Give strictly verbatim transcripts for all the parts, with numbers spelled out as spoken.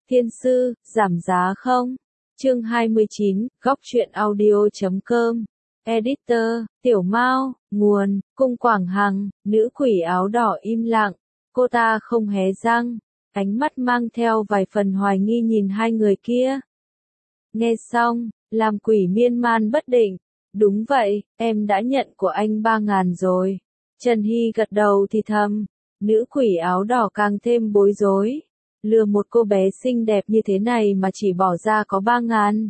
Thiên sư, giảm giá không? Chương hai mươi chín, góc truyện audio chấm com. Editor, Tiểu Mao, nguồn, Cung Quảng Hằng, nữ quỷ áo đỏ im lặng. Cô ta không hé răng, ánh mắt mang theo vài phần hoài nghi nhìn hai người kia. Nghe xong, làm quỷ miên man bất định. Đúng vậy, em đã nhận của anh ba ngàn rồi. Trần Hy gật đầu thì thầm. Nữ quỷ áo đỏ càng thêm bối rối. Lừa một cô bé xinh đẹp như thế này mà chỉ bỏ ra có ba ngàn.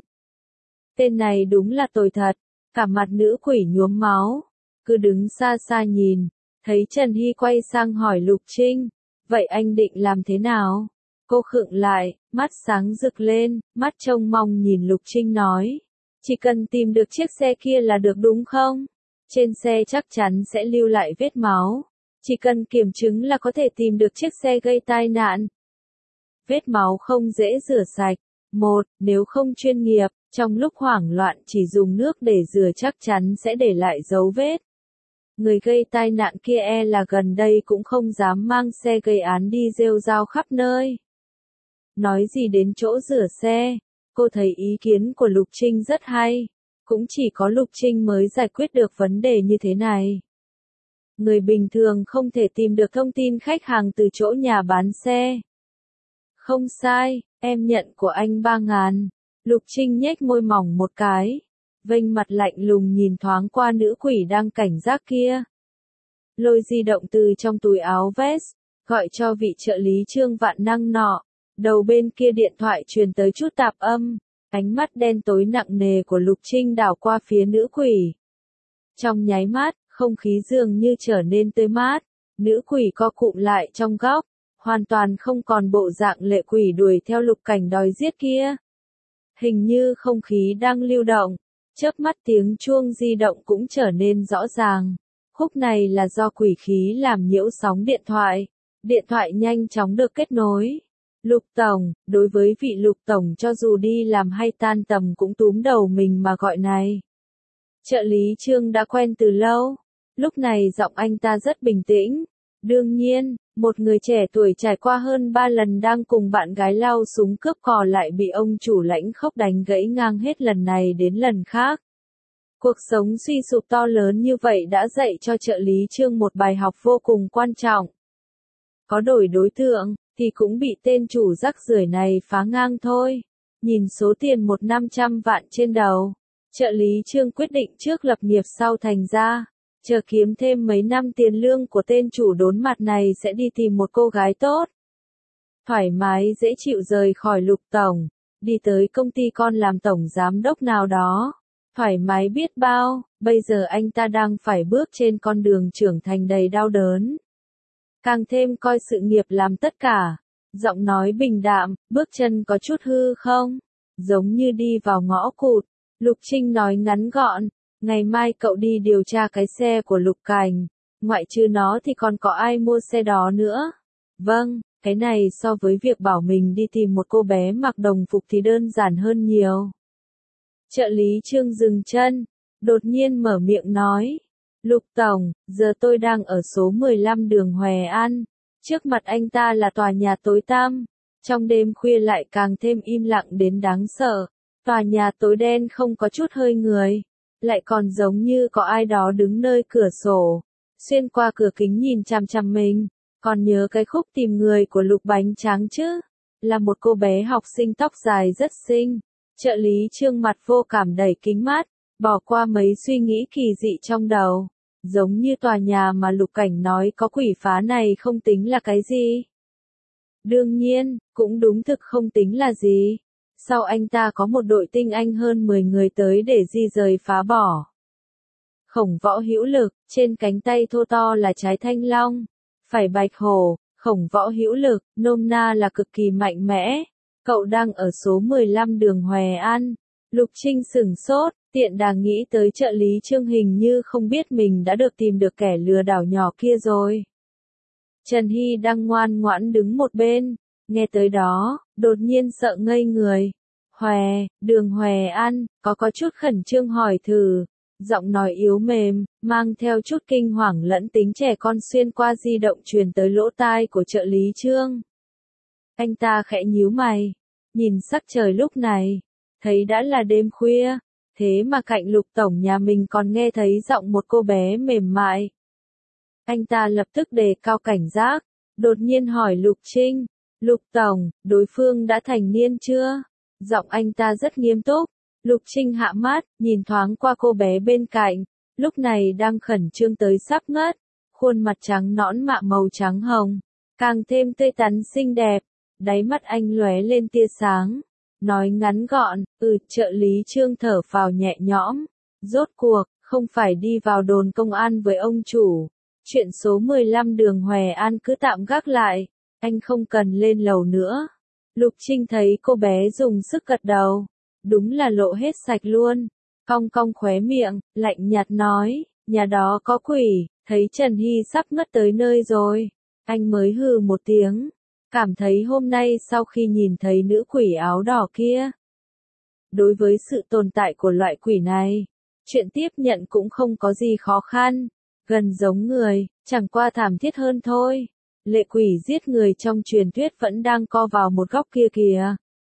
Tên này đúng là tồi thật. Cả mặt nữ quỷ nhuốm máu. Cứ đứng xa xa nhìn. Thấy Trần Hy quay sang hỏi Lục Trinh. Vậy anh định làm thế nào? Cô khựng lại, mắt sáng rực lên, mắt trông mong nhìn Lục Trinh nói. Chỉ cần tìm được chiếc xe kia là được đúng không? Trên xe chắc chắn sẽ lưu lại vết máu. Chỉ cần kiểm chứng là có thể tìm được chiếc xe gây tai nạn. Vết máu không dễ rửa sạch. Một, nếu không chuyên nghiệp, trong lúc hoảng loạn chỉ dùng nước để rửa chắc chắn sẽ để lại dấu vết. Người gây tai nạn kia e là gần đây cũng không dám mang xe gây án đi rêu rao khắp nơi. Nói gì đến chỗ rửa xe, cô thấy ý kiến của Lục Trinh rất hay. Cũng chỉ có Lục Trinh mới giải quyết được vấn đề như thế này. Người bình thường không thể tìm được thông tin khách hàng từ chỗ nhà bán xe. Không sai, em nhận của anh ba ngàn. Lục Trinh nhếch môi mỏng một cái. Vênh mặt lạnh lùng nhìn thoáng qua nữ quỷ đang cảnh giác kia. Lôi di động từ trong túi áo vest, gọi cho vị trợ lý Trương Vạn Năng nọ. Đầu bên kia điện thoại truyền tới chút tạp âm. Ánh mắt đen tối nặng nề của Lục Trinh đảo qua phía nữ quỷ. Trong nháy mắt, không khí dường như trở nên tươi mát. Nữ quỷ co cụm lại trong góc. Hoàn toàn không còn bộ dạng lệ quỷ đuổi theo Lục Cảnh đòi giết kia. Hình như không khí đang lưu động. Chớp mắt tiếng chuông di động cũng trở nên rõ ràng. Khúc này là do quỷ khí làm nhiễu sóng điện thoại. Điện thoại nhanh chóng được kết nối. Lục Tổng, đối với vị Lục Tổng cho dù đi làm hay tan tầm cũng túm đầu mình mà gọi này. Trợ lý Trương đã quen từ lâu. Lúc này giọng anh ta rất bình tĩnh. Đương nhiên, một người trẻ tuổi trải qua hơn ba lần đang cùng bạn gái lao súng cướp cò lại bị ông chủ lãnh khốc đánh gãy ngang hết lần này đến lần khác. Cuộc sống suy sụp to lớn như vậy đã dạy cho trợ lý Trương một bài học vô cùng quan trọng. Có đổi đối tượng, thì cũng bị tên chủ rắc rưởi này phá ngang thôi. Nhìn số tiền một năm trăm vạn trên đầu, trợ lý Trương quyết định trước lập nghiệp sau thành ra. Chờ kiếm thêm mấy năm tiền lương của tên chủ đốn mặt này sẽ đi tìm một cô gái tốt. Thoải mái dễ chịu rời khỏi Lục Tổng, đi tới công ty con làm tổng giám đốc nào đó. Thoải mái biết bao, bây giờ anh ta đang phải bước trên con đường trưởng thành đầy đau đớn. Càng thêm coi sự nghiệp làm tất cả. Giọng nói bình đạm, bước chân có chút hư không? Giống như đi vào ngõ cụt. Lục Trinh nói ngắn gọn. Ngày mai cậu đi điều tra cái xe của Lục Cảnh. Ngoại trừ nó thì còn có ai mua xe đó nữa? Vâng, cái này so với việc bảo mình đi tìm một cô bé mặc đồng phục thì đơn giản hơn nhiều. Trợ lý Trương dừng chân, đột nhiên mở miệng nói. Lục Tổng, giờ tôi đang ở số mười lăm đường Hòe An. Trước mặt anh ta là tòa nhà tối tăm. Trong đêm khuya lại càng thêm im lặng đến đáng sợ. Tòa nhà tối đen không có chút hơi người. Lại còn giống như có ai đó đứng nơi cửa sổ. Xuyên qua cửa kính nhìn chằm chằm mình. Còn nhớ cái khúc tìm người của Lục Bánh Tráng chứ? Là một cô bé học sinh tóc dài rất xinh. Trợ lý Trương mặt vô cảm đẩy kính mắt. Bỏ qua mấy suy nghĩ kỳ dị trong đầu. Giống như tòa nhà mà Lục Cảnh nói có quỷ phá này không tính là cái gì. Đương nhiên, cũng đúng thực không tính là gì. Sau anh ta có một đội tinh anh hơn mười người tới để di rời phá bỏ. Khổng Võ Hữu Lực, trên cánh tay thô to là trái thanh long. Phải bạch hổ, Khổng Võ Hữu Lực, nôm na là cực kỳ mạnh mẽ. Cậu đang ở số mười lăm đường Hòe An. Lục Trinh sửng sốt, tiện đà nghĩ tới trợ lý Trương hình như không biết mình đã được tìm được kẻ lừa đảo nhỏ kia rồi. Trần Hy đang ngoan ngoãn đứng một bên, nghe tới đó, đột nhiên sợ ngây người. Hòe, đường Hòe An, có có chút khẩn trương hỏi thử. Giọng nói yếu mềm, mang theo chút kinh hoàng lẫn tính trẻ con xuyên qua di động truyền tới lỗ tai của trợ lý Trương. Anh ta khẽ nhíu mày, nhìn sắc trời lúc này, thấy đã là đêm khuya, thế mà cạnh Lục Tổng nhà mình còn nghe thấy giọng một cô bé mềm mại. Anh ta lập tức đề cao cảnh giác, đột nhiên hỏi Lục Trinh, Lục Tổng, đối phương đã thành niên chưa? Giọng anh ta rất nghiêm túc. Lục Trinh hạ mắt, nhìn thoáng qua cô bé bên cạnh, lúc này đang khẩn trương tới sắp ngất, khuôn mặt trắng nõn mạ màu trắng hồng, càng thêm tươi tắn xinh đẹp, đáy mắt anh lóe lên tia sáng, nói ngắn gọn, ừ, trợ lý Trương thở phào nhẹ nhõm, rốt cuộc, không phải đi vào đồn công an với ông chủ, chuyện số mười lăm đường Hòe An cứ tạm gác lại, anh không cần lên lầu nữa. Lục Trinh thấy cô bé dùng sức gật đầu. Đúng là lộ hết sạch luôn. Cong cong khóe miệng, lạnh nhạt nói, nhà đó có quỷ, thấy Trần Hy sắp ngất tới nơi rồi. Anh mới hừ một tiếng, cảm thấy hôm nay sau khi nhìn thấy nữ quỷ áo đỏ kia. Đối với sự tồn tại của loại quỷ này, chuyện tiếp nhận cũng không có gì khó khăn, gần giống người, chẳng qua thảm thiết hơn thôi. Lệ quỷ giết người trong truyền thuyết vẫn đang co vào một góc kia kìa.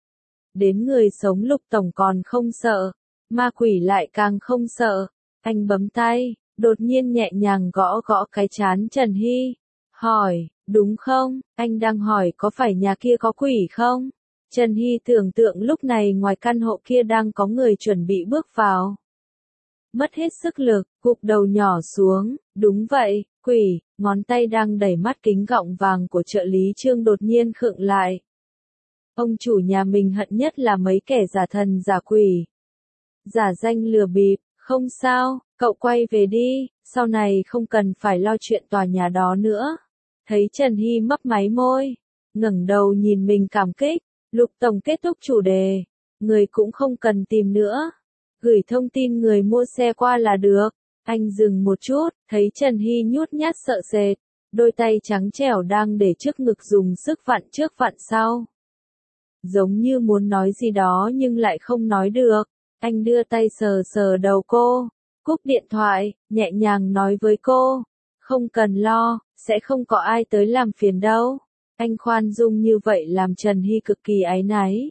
Đến người sống Lục Tổng còn không sợ, ma quỷ lại càng không sợ. Anh bấm tay, đột nhiên nhẹ nhàng gõ gõ cái trán Trần Hy. Hỏi, đúng không? Anh đang hỏi có phải nhà kia có quỷ không? Trần Hy tưởng tượng lúc này ngoài căn hộ kia đang có người chuẩn bị bước vào. Mất hết sức lực, gục đầu nhỏ xuống, đúng vậy, quỷ, ngón tay đang đẩy mắt kính gọng vàng của trợ lý Trương đột nhiên khựng lại. Ông chủ nhà mình hận nhất là mấy kẻ giả thần giả quỷ. Giả danh lừa bịp, không sao, cậu quay về đi, sau này không cần phải lo chuyện tòa nhà đó nữa. Thấy Trần Hy mấp máy môi, ngẩng đầu nhìn mình cảm kích, Lục Tổng kết thúc chủ đề, người cũng không cần tìm nữa. Gửi thông tin người mua xe qua là được. Anh dừng một chút, thấy Trần Hy nhút nhát sợ sệt, đôi tay trắng trẻo đang để trước ngực dùng sức vặn trước vặn sau. Giống như muốn nói gì đó nhưng lại không nói được. Anh đưa tay sờ sờ đầu cô, cúp điện thoại, nhẹ nhàng nói với cô, không cần lo, sẽ không có ai tới làm phiền đâu. Anh khoan dung như vậy làm Trần Hy cực kỳ áy náy.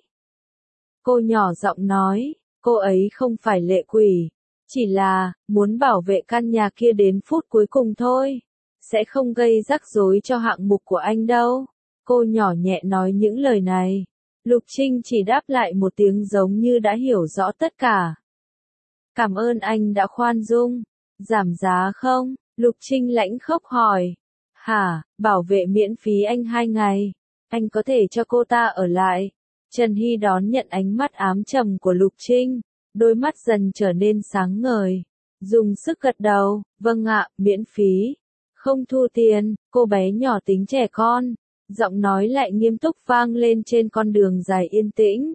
Cô nhỏ giọng nói, cô ấy không phải lệ quỷ, chỉ là muốn bảo vệ căn nhà kia đến phút cuối cùng thôi, sẽ không gây rắc rối cho hạng mục của anh đâu. Cô nhỏ nhẹ nói những lời này. Lục Trinh chỉ đáp lại một tiếng giống như đã hiểu rõ tất cả. Cảm ơn anh đã khoan dung. Giảm giá không? Lục Trinh lãnh khốc hỏi. Hả, bảo vệ miễn phí anh hai ngày. Anh có thể cho cô ta ở lại. Trần Hy đón nhận ánh mắt ám trầm của Lục Trinh. Đôi mắt dần trở nên sáng ngời. Dùng sức gật đầu. Vâng ạ, miễn phí. Không thu tiền. Cô bé nhỏ tính trẻ con. Giọng nói lại nghiêm túc vang lên trên con đường dài yên tĩnh.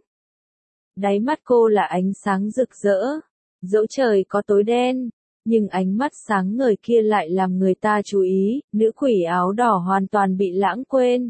Đáy mắt cô là ánh sáng rực rỡ. Dẫu trời có tối đen, nhưng ánh mắt sáng ngời kia lại làm người ta chú ý, nữ quỷ áo đỏ hoàn toàn bị lãng quên.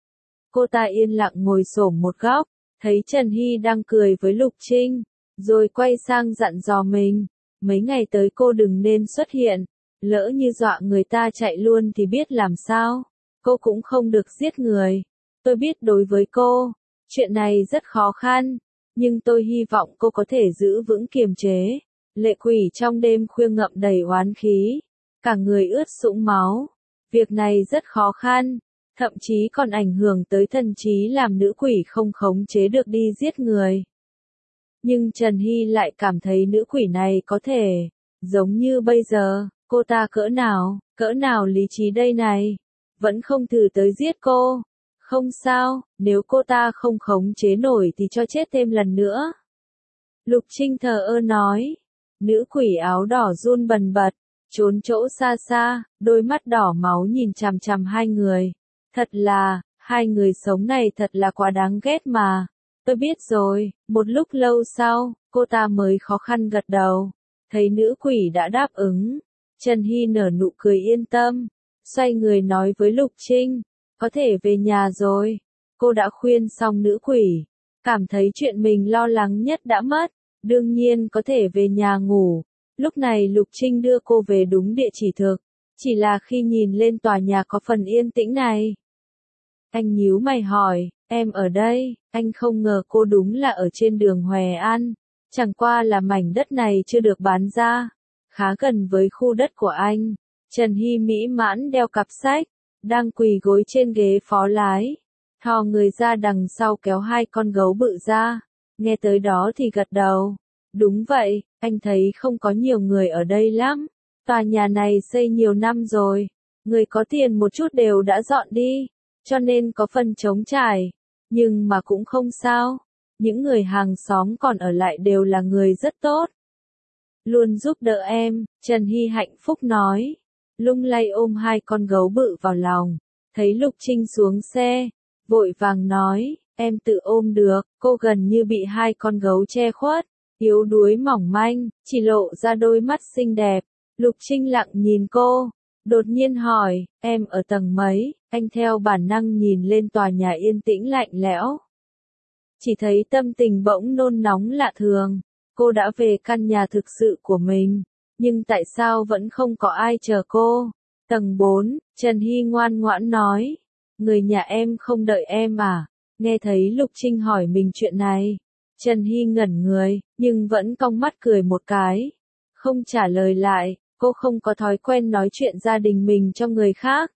Cô ta yên lặng ngồi xổm một góc, thấy Trần Hy đang cười với Lục Trinh, rồi quay sang dặn dò mình, mấy ngày tới cô đừng nên xuất hiện, lỡ như dọa người ta chạy luôn thì biết làm sao. Cô cũng không được giết người. Tôi biết đối với cô, chuyện này rất khó khăn, nhưng tôi hy vọng cô có thể giữ vững kiềm chế. Lệ quỷ trong đêm khuya ngậm đầy oán khí, cả người ướt sũng máu. Việc này rất khó khăn, thậm chí còn ảnh hưởng tới thần trí làm nữ quỷ không khống chế được đi giết người. Nhưng Trần Hy lại cảm thấy nữ quỷ này có thể, giống như bây giờ, cô ta cỡ nào, cỡ nào lý trí đây này. Vẫn không thử tới giết cô. Không sao, nếu cô ta không khống chế nổi thì cho chết thêm lần nữa. Lục Trinh thờ ơ nói. Nữ quỷ áo đỏ run bần bật, trốn chỗ xa xa, đôi mắt đỏ máu nhìn chằm chằm hai người. Thật là, hai người sống này thật là quá đáng ghét mà. Tôi biết rồi, một lúc lâu sau, cô ta mới khó khăn gật đầu. Thấy nữ quỷ đã đáp ứng. Trần Hy nở nụ cười yên tâm. Xoay người nói với Lục Trinh, có thể về nhà rồi. Cô đã khuyên xong nữ quỷ, cảm thấy chuyện mình lo lắng nhất đã mất, đương nhiên có thể về nhà ngủ. Lúc này Lục Trinh đưa cô về đúng địa chỉ thực, chỉ là khi nhìn lên tòa nhà có phần yên tĩnh này, Anh nhíu mày hỏi, em ở đây, anh không ngờ cô đúng là ở trên đường Hòe An. Chẳng qua là mảnh đất này chưa được bán ra, khá gần với khu đất của anh. Trần Hy mỹ mãn đeo cặp sách, đang quỳ gối trên ghế phó lái, thò người ra đằng sau kéo hai con gấu bự ra, nghe tới đó thì gật đầu. Đúng vậy, anh thấy không có nhiều người ở đây lắm, tòa nhà này xây nhiều năm rồi, người có tiền một chút đều đã dọn đi, cho nên có phần trống trải, nhưng mà cũng không sao, những người hàng xóm còn ở lại đều là người rất tốt. Luôn giúp đỡ em, Trần Hy hạnh phúc nói, lung lay ôm hai con gấu bự vào lòng, thấy Lục Trinh xuống xe, vội vàng nói, em tự ôm được, cô gần như bị hai con gấu che khuất, yếu đuối mỏng manh, chỉ lộ ra đôi mắt xinh đẹp. Lục Trinh lặng nhìn cô, đột nhiên hỏi, em ở tầng mấy, anh theo bản năng nhìn lên tòa nhà yên tĩnh lạnh lẽo. Chỉ thấy tâm tình bỗng nôn nóng lạ thường, cô đã về căn nhà thực sự của mình, nhưng tại sao vẫn không có ai chờ cô? Tầng bốn, Trần Hy ngoan ngoãn nói, người nhà em không đợi em à? Nghe thấy Lục Trinh hỏi mình chuyện này, Trần Hy ngẩn người, nhưng vẫn cong mắt cười một cái, không trả lời lại, cô không có thói quen nói chuyện gia đình mình cho người khác.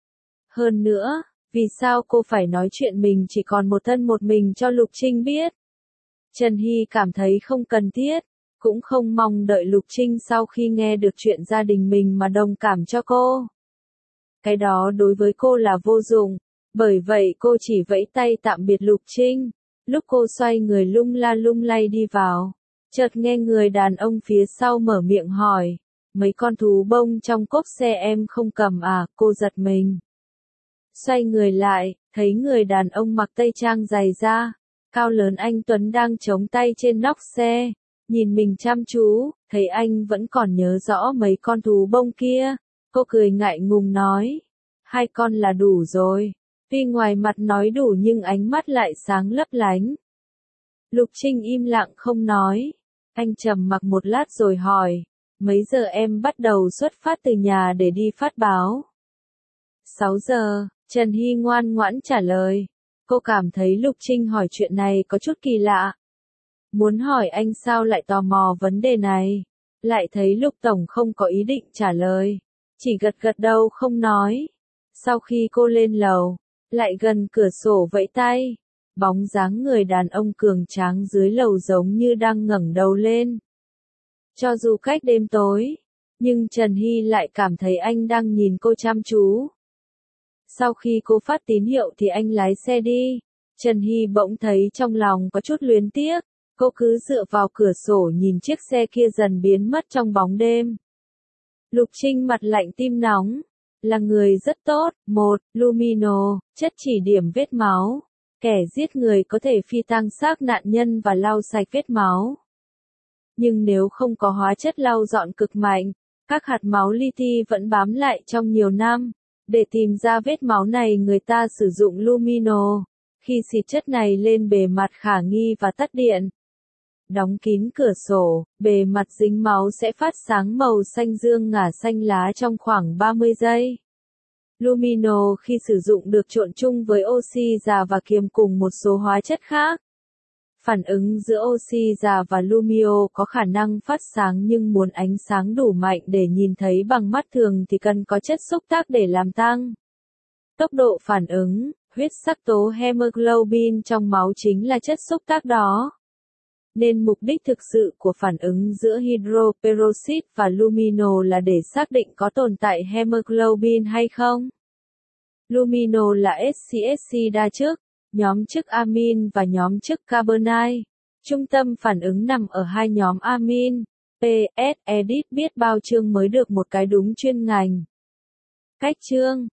Hơn nữa, vì sao cô phải nói chuyện mình chỉ còn một thân một mình cho Lục Trinh biết? Trần Hy cảm thấy không cần thiết, cũng không mong đợi Lục Trinh sau khi nghe được chuyện gia đình mình mà đồng cảm cho cô. Cái đó đối với cô là vô dụng, bởi vậy cô chỉ vẫy tay tạm biệt Lục Trinh. Lúc cô xoay người lung la lung lay đi vào, chợt nghe người đàn ông phía sau mở miệng hỏi, mấy con thú bông trong cốp xe em không cầm à? Cô giật mình. Xoay người lại, thấy người đàn ông mặc tây trang dày da, cao lớn anh Tuấn đang chống tay trên nóc xe, nhìn mình chăm chú, thấy anh vẫn còn nhớ rõ mấy con thú bông kia, cô cười ngại ngùng nói, hai con là đủ rồi. Tuy ngoài mặt nói đủ nhưng ánh mắt lại sáng lấp lánh. Lục Trinh im lặng không nói, anh trầm mặc một lát rồi hỏi, mấy giờ em bắt đầu xuất phát từ nhà để đi phát báo? sáu giờ, Trần Hy ngoan ngoãn trả lời. Cô cảm thấy Lục Trinh hỏi chuyện này có chút kỳ lạ. Muốn hỏi anh sao lại tò mò vấn đề này, lại thấy Lục Tổng không có ý định trả lời, chỉ gật gật đầu không nói. Sau khi cô lên lầu, lại gần cửa sổ vẫy tay, bóng dáng người đàn ông cường tráng dưới lầu giống như đang ngẩng đầu lên. Cho dù cách đêm tối, nhưng Trần Hy lại cảm thấy anh đang nhìn cô chăm chú. Sau khi cô phát tín hiệu thì anh lái xe đi. Trần Hy bỗng thấy trong lòng có chút luyến tiếc, cô cứ dựa vào cửa sổ nhìn chiếc xe kia dần biến mất trong bóng đêm. Lục Trinh mặt lạnh tim nóng, là người rất tốt. Một, Lumino, chất chỉ điểm vết máu. Kẻ giết người có thể phi tang xác nạn nhân và lau sạch vết máu. Nhưng nếu không có hóa chất lau dọn cực mạnh, các hạt máu li ti vẫn bám lại trong nhiều năm. Để tìm ra vết máu này người ta sử dụng Lumino. Khi xịt chất này lên bề mặt khả nghi và tắt điện, đóng kín cửa sổ, bề mặt dính máu sẽ phát sáng màu xanh dương ngả xanh lá trong khoảng ba mươi giây. Lumino khi sử dụng được trộn chung với oxy già và kiềm cùng một số hóa chất khác. Phản ứng giữa oxy già và Lumio có khả năng phát sáng, nhưng muốn ánh sáng đủ mạnh để nhìn thấy bằng mắt thường thì cần có chất xúc tác để làm tăng tốc độ phản ứng. Huyết sắc tố hemoglobin trong máu chính là chất xúc tác đó. Nên mục đích thực sự của phản ứng giữa hydroperoxit và Lumino là để xác định có tồn tại hemoglobin hay không. Lumino là ét xê ét xê đa chức, nhóm chức amin và nhóm chức carbonate. Trung tâm phản ứng nằm ở hai nhóm amin. pê ét Edit biết bao chương mới được một cái đúng chuyên ngành. Cách chương